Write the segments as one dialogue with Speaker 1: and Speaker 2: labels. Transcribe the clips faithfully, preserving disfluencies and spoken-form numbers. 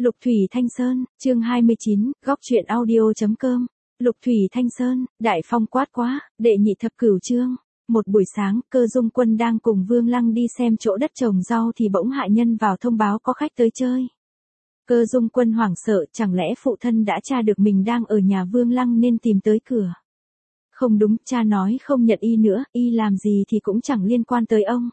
Speaker 1: Lục Thủy Thanh Sơn, chương hai mươi chín, góc truyện audio.com. Lục Thủy Thanh Sơn, đại phong quát quá, đệ nhị thập cửu chương. Một buổi sáng, Cơ Dung Quân đang cùng Vương Lăng đi xem chỗ đất trồng rau thì bỗng hạ nhân vào thông báo có khách tới chơi. Cơ Dung Quân hoảng sợ, chẳng lẽ phụ thân đã tra được mình đang ở nhà Vương Lăng nên tìm tới cửa. Không đúng, cha nói không nhận y nữa, y làm gì thì cũng chẳng liên quan tới ông.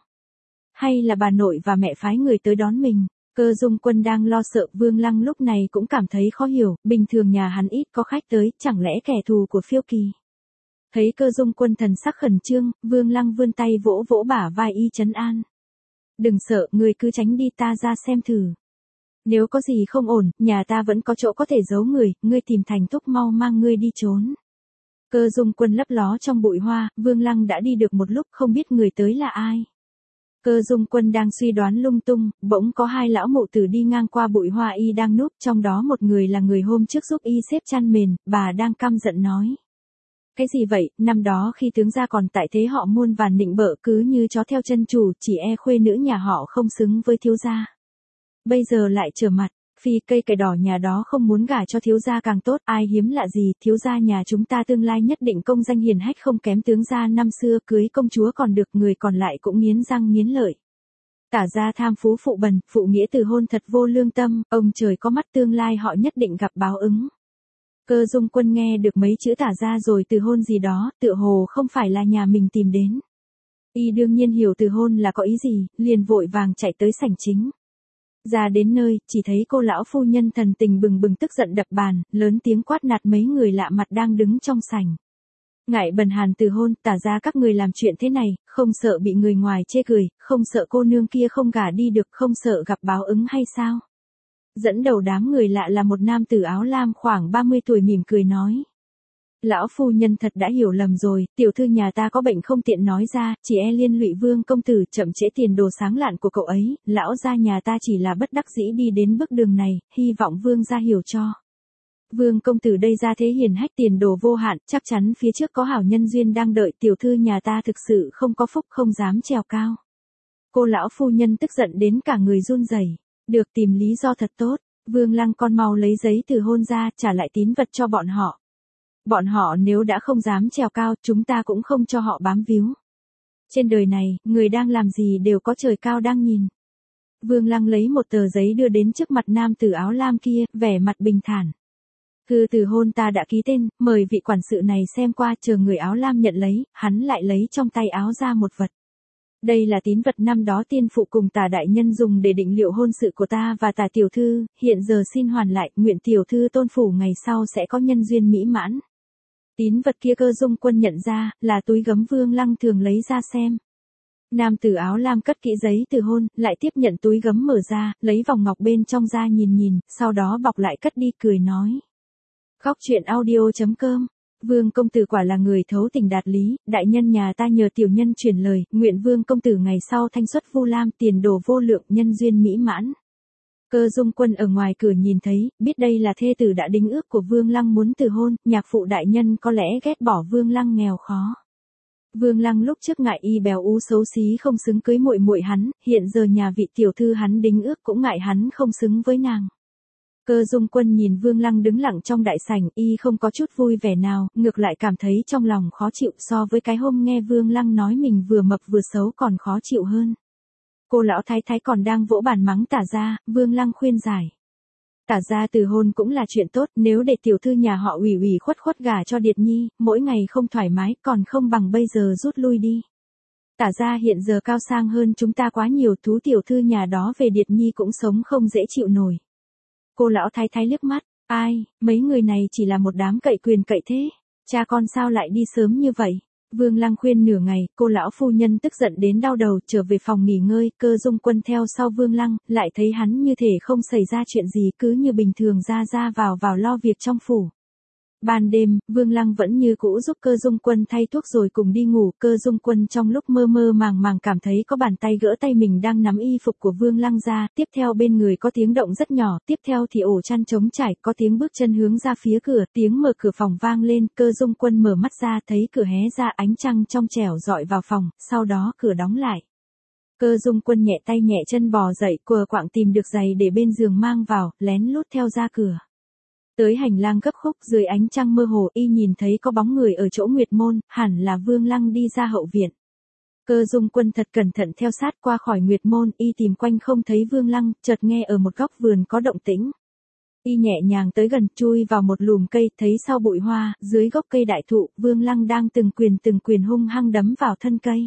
Speaker 1: Hay là bà nội và mẹ phái người tới đón mình. Cơ Dung Quân đang lo sợ, Vương Lăng lúc này cũng cảm thấy khó hiểu, bình thường nhà hắn ít có khách tới, chẳng lẽ kẻ thù của Phiêu Kỳ. Thấy Cơ Dung Quân thần sắc khẩn trương, Vương Lăng vươn tay vỗ vỗ bả vai y trấn an. Đừng sợ, người cứ tránh đi, ta ra xem thử. Nếu có gì không ổn, nhà ta vẫn có chỗ có thể giấu người, ngươi tìm Thành Thúc mau mang ngươi đi trốn. Cơ Dung Quân lấp ló trong bụi hoa, Vương Lăng đã đi được một lúc không biết người tới là ai. Cơ Dung Quân đang suy đoán lung tung, bỗng có hai lão mụ tử đi ngang qua bụi hoa y đang núp, trong đó một người là người hôm trước giúp y xếp chăn mền, bà đang căm giận nói. Cái gì vậy, năm đó khi tướng gia còn tại thế họ muôn vàn nịnh bợ cứ như chó theo chân chủ, chỉ e khuê nữ nhà họ không xứng với thiếu gia. Bây giờ lại trở mặt, phi cây cải đỏ nhà đó không muốn gả cho thiếu gia càng tốt, ai hiếm lạ gì, thiếu gia nhà chúng ta tương lai nhất định công danh hiển hách không kém tướng gia năm xưa, cưới công chúa còn được, người còn lại cũng nghiến răng nghiến lợi. Tả gia tham phú phụ bần, phụ nghĩa từ hôn thật vô lương tâm, ông trời có mắt, tương lai họ nhất định gặp báo ứng. Cơ Dung Quân nghe được mấy chữ tả gia rồi từ hôn gì đó, tựa hồ không phải là nhà mình tìm đến. Y đương nhiên hiểu từ hôn là có ý gì, liền vội vàng chạy tới sảnh chính. Ra đến nơi, chỉ thấy cô lão phu nhân thần tình bừng bừng tức giận đập bàn, lớn tiếng quát nạt mấy người lạ mặt đang đứng trong sảnh. Ngại bần hàn từ hôn, tả ra các người làm chuyện thế này, không sợ bị người ngoài chê cười, không sợ cô nương kia không gả đi được, không sợ gặp báo ứng hay sao? Dẫn đầu đám người lạ là một nam tử áo lam khoảng ba mươi tuổi mỉm cười nói. Lão phu nhân thật đã hiểu lầm rồi, tiểu thư nhà ta có bệnh không tiện nói ra, chỉ e liên lụy Vương công tử, chậm trễ tiền đồ sáng lạn của cậu ấy, lão gia nhà ta chỉ là bất đắc dĩ đi đến bước đường này, hy vọng Vương gia hiểu cho. Vương công tử đây ra thế hiển hách tiền đồ vô hạn, chắc chắn phía trước có hảo nhân duyên đang đợi, tiểu thư nhà ta thực sự không có phúc, không dám trèo cao. Cô lão phu nhân tức giận đến cả người run rẩy. Được, tìm lý do thật tốt, Vương Lăng con mau lấy giấy từ hôn ra, trả lại tín vật cho bọn họ. Bọn họ nếu đã không dám trèo cao, chúng ta cũng không cho họ bám víu. Trên đời này, người đang làm gì đều có trời cao đang nhìn. Vương Lăng lấy một tờ giấy đưa đến trước mặt nam tử áo lam kia, vẻ mặt bình thản. Thư từ hôn ta đã ký tên, mời vị quản sự này xem qua, chờ người áo lam nhận lấy, hắn lại lấy trong tay áo ra một vật. Đây là tín vật năm đó tiên phụ cùng Tả đại nhân dùng để định liệu hôn sự của ta và Tả tiểu thư, hiện giờ xin hoàn lại, nguyện tiểu thư tôn phủ ngày sau sẽ có nhân duyên mỹ mãn. Tín vật kia Cơ Dung Quân nhận ra, là túi gấm Vương Lăng thường lấy ra xem. Nam tử áo lam cất kỹ giấy từ hôn, lại tiếp nhận túi gấm mở ra, lấy vòng ngọc bên trong ra nhìn nhìn, sau đó bọc lại cất đi cười nói. Góc truyện audio.com. Vương công tử quả là người thấu tình đạt lý, đại nhân nhà ta nhờ tiểu nhân truyền lời, nguyện Vương công tử ngày sau thanh xuất vu lam, tiền đồ vô lượng, nhân duyên mỹ mãn. Cơ Dung Quân ở ngoài cửa nhìn thấy, biết đây là thê tử đã đính ước của Vương Lăng muốn từ hôn, nhạc phụ đại nhân có lẽ ghét bỏ Vương Lăng nghèo khó. Vương Lăng lúc trước ngại y béo ú xấu xí không xứng cưới muội muội hắn, hiện giờ nhà vị tiểu thư hắn đính ước cũng ngại hắn không xứng với nàng. Cơ Dung Quân nhìn Vương Lăng đứng lặng trong đại sảnh, y không có chút vui vẻ nào, ngược lại cảm thấy trong lòng khó chịu, so với cái hôm nghe Vương Lăng nói mình vừa mập vừa xấu còn khó chịu hơn. Cô lão thái thái còn đang vỗ bàn mắng Tả gia, Vương Lăng khuyên giải. Tả gia từ hôn cũng là chuyện tốt, nếu để tiểu thư nhà họ ủy ủy khuất khuất gả cho Điệt Nhi, mỗi ngày không thoải mái, còn không bằng bây giờ rút lui đi. Tả gia hiện giờ cao sang hơn chúng ta quá nhiều, thú tiểu thư nhà đó về Điệt Nhi cũng sống không dễ chịu nổi. Cô lão thái thái liếc mắt, ai, mấy người này chỉ là một đám cậy quyền cậy thế, cha con sao lại đi sớm như vậy. Vương Lăng khuyên nửa ngày, cô lão phu nhân tức giận đến đau đầu, trở về phòng nghỉ ngơi, Cơ Dung Quân theo sau Vương Lăng, lại thấy hắn như thể không xảy ra chuyện gì, cứ như bình thường ra ra vào vào lo việc trong phủ. Ban đêm, Vương Lăng vẫn như cũ giúp Cơ Dung Quân thay thuốc rồi cùng đi ngủ, Cơ Dung Quân trong lúc mơ mơ màng màng cảm thấy có bàn tay gỡ tay mình đang nắm y phục của Vương Lăng ra, tiếp theo bên người có tiếng động rất nhỏ, tiếp theo thì ổ chăn trống trải, có tiếng bước chân hướng ra phía cửa, tiếng mở cửa phòng vang lên, Cơ Dung Quân mở mắt ra thấy cửa hé ra, ánh trăng trong trẻo dọi vào phòng, sau đó cửa đóng lại. Cơ Dung Quân nhẹ tay nhẹ chân bò dậy, quờ quạng tìm được giày để bên giường mang vào, lén lút theo ra cửa. Tới hành lang gấp khúc, dưới ánh trăng mơ hồ, y nhìn thấy có bóng người ở chỗ Nguyệt Môn, hẳn là Vương Lăng đi ra hậu viện. Cơ Dung Quân thật cẩn thận theo sát qua khỏi Nguyệt Môn, y tìm quanh không thấy Vương Lăng, chợt nghe ở một góc vườn có động tĩnh. Y nhẹ nhàng tới gần, chui vào một lùm cây, thấy sau bụi hoa, dưới gốc cây đại thụ, Vương Lăng đang từng quyền từng quyền hung hăng đấm vào thân cây.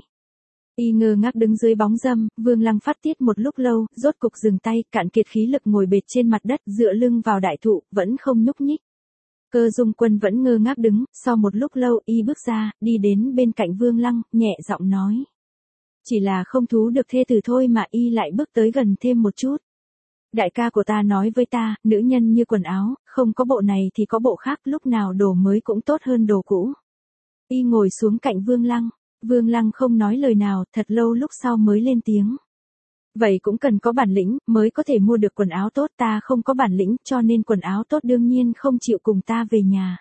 Speaker 1: Y ngơ ngác đứng dưới bóng râm, Vương Lăng phát tiết một lúc lâu, rốt cục dừng tay, cạn kiệt khí lực ngồi bệt trên mặt đất, dựa lưng vào đại thụ, vẫn không nhúc nhích. Cơ Dung Quân vẫn ngơ ngác đứng, sau một lúc lâu, y bước ra, đi đến bên cạnh Vương Lăng, nhẹ giọng nói. Chỉ là không thú được thê tử thôi mà, y lại bước tới gần thêm một chút. Đại ca của ta nói với ta, nữ nhân như quần áo, không có bộ này thì có bộ khác, lúc nào đồ mới cũng tốt hơn đồ cũ. Y ngồi xuống cạnh Vương Lăng. Vương Lăng không nói lời nào, thật lâu lúc sau mới lên tiếng. Vậy cũng cần có bản lĩnh, mới có thể mua được quần áo tốt, ta không có bản lĩnh, cho nên quần áo tốt đương nhiên không chịu cùng ta về nhà.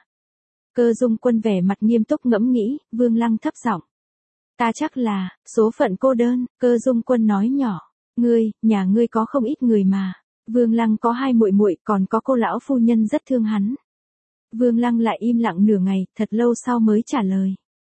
Speaker 1: Cơ Dung Quân vẻ mặt nghiêm túc ngẫm nghĩ, Vương Lăng thấp giọng. Ta chắc là, số phận cô đơn, Cơ Dung Quân nói nhỏ. Ngươi, nhà ngươi có không ít người mà. Vương Lăng có hai muội muội, còn có cô lão phu nhân rất thương hắn. Vương Lăng lại im lặng nửa ngày, thật lâu sau mới trả lời.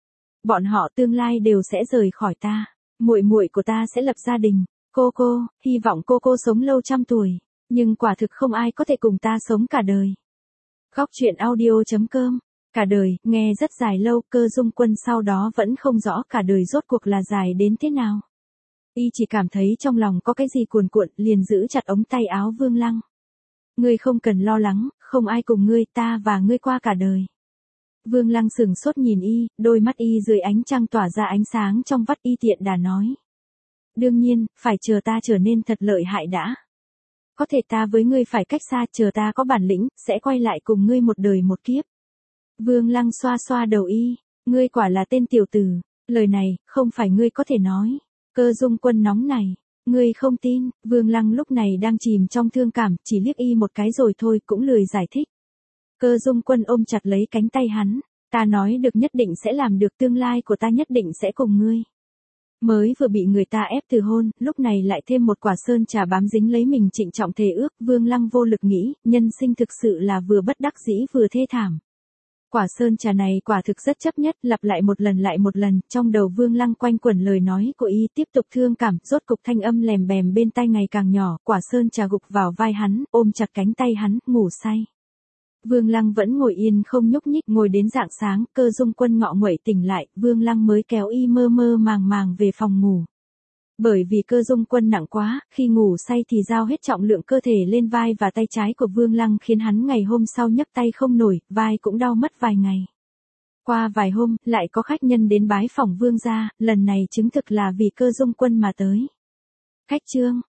Speaker 1: Bọn họ tương lai đều sẽ rời khỏi ta. Muội muội của ta sẽ lập gia đình. Cô cô, hy vọng cô cô sống lâu trăm tuổi. Nhưng quả thực không ai có thể cùng ta sống cả đời. Góc truyện audio chấm com. Cả đời, nghe rất dài lâu, Cơ Dung Quân sau đó vẫn không rõ cả đời rốt cuộc là dài đến thế nào. Y chỉ cảm thấy trong lòng có cái gì cuồn cuộn, liền giữ chặt ống tay áo Vương Lăng. Ngươi không cần lo lắng, không ai cùng ngươi, ta và ngươi qua cả đời. Vương Lăng sừng sốt nhìn y, đôi mắt y dưới ánh trăng tỏa ra ánh sáng trong vắt, y tiện đà nói. Đương nhiên, phải chờ ta trở nên thật lợi hại đã. Có thể ta với ngươi phải cách xa, chờ ta có bản lĩnh, sẽ quay lại cùng ngươi một đời một kiếp. Vương Lăng xoa xoa đầu y, ngươi quả là tên tiểu tử, lời này, không phải ngươi có thể nói. Cơ Dung Quân nóng này, ngươi không tin, Vương Lăng lúc này đang chìm trong thương cảm, chỉ liếc y một cái rồi thôi, cũng lười giải thích. Cơ Dung Quân ôm chặt lấy cánh tay hắn, ta nói được nhất định sẽ làm được, tương lai của ta nhất định sẽ cùng ngươi. Mới vừa bị người ta ép từ hôn, lúc này lại thêm một quả sơn trà bám dính lấy mình trịnh trọng thề ước, Vương Lăng vô lực nghĩ, nhân sinh thực sự là vừa bất đắc dĩ vừa thê thảm. Quả sơn trà này quả thực rất chấp nhất, lặp lại một lần lại một lần, trong đầu Vương Lăng quanh quẩn lời nói của y, tiếp tục thương cảm, rốt cục thanh âm lèm bèm bên tai ngày càng nhỏ, quả sơn trà gục vào vai hắn, ôm chặt cánh tay hắn, ngủ say. Vương Lăng vẫn ngồi yên không nhúc nhích, ngồi đến rạng sáng, Cơ Dung Quân ngọ nguậy tỉnh lại, Vương Lăng mới kéo y mơ mơ màng màng về phòng ngủ. Bởi vì Cơ Dung Quân nặng quá, khi ngủ say thì giao hết trọng lượng cơ thể lên vai và tay trái của Vương Lăng khiến hắn ngày hôm sau nhấc tay không nổi, vai cũng đau mất vài ngày. Qua vài hôm, lại có khách nhân đến bái phỏng Vương gia, lần này chứng thực là vì Cơ Dung Quân mà tới. Khách trương,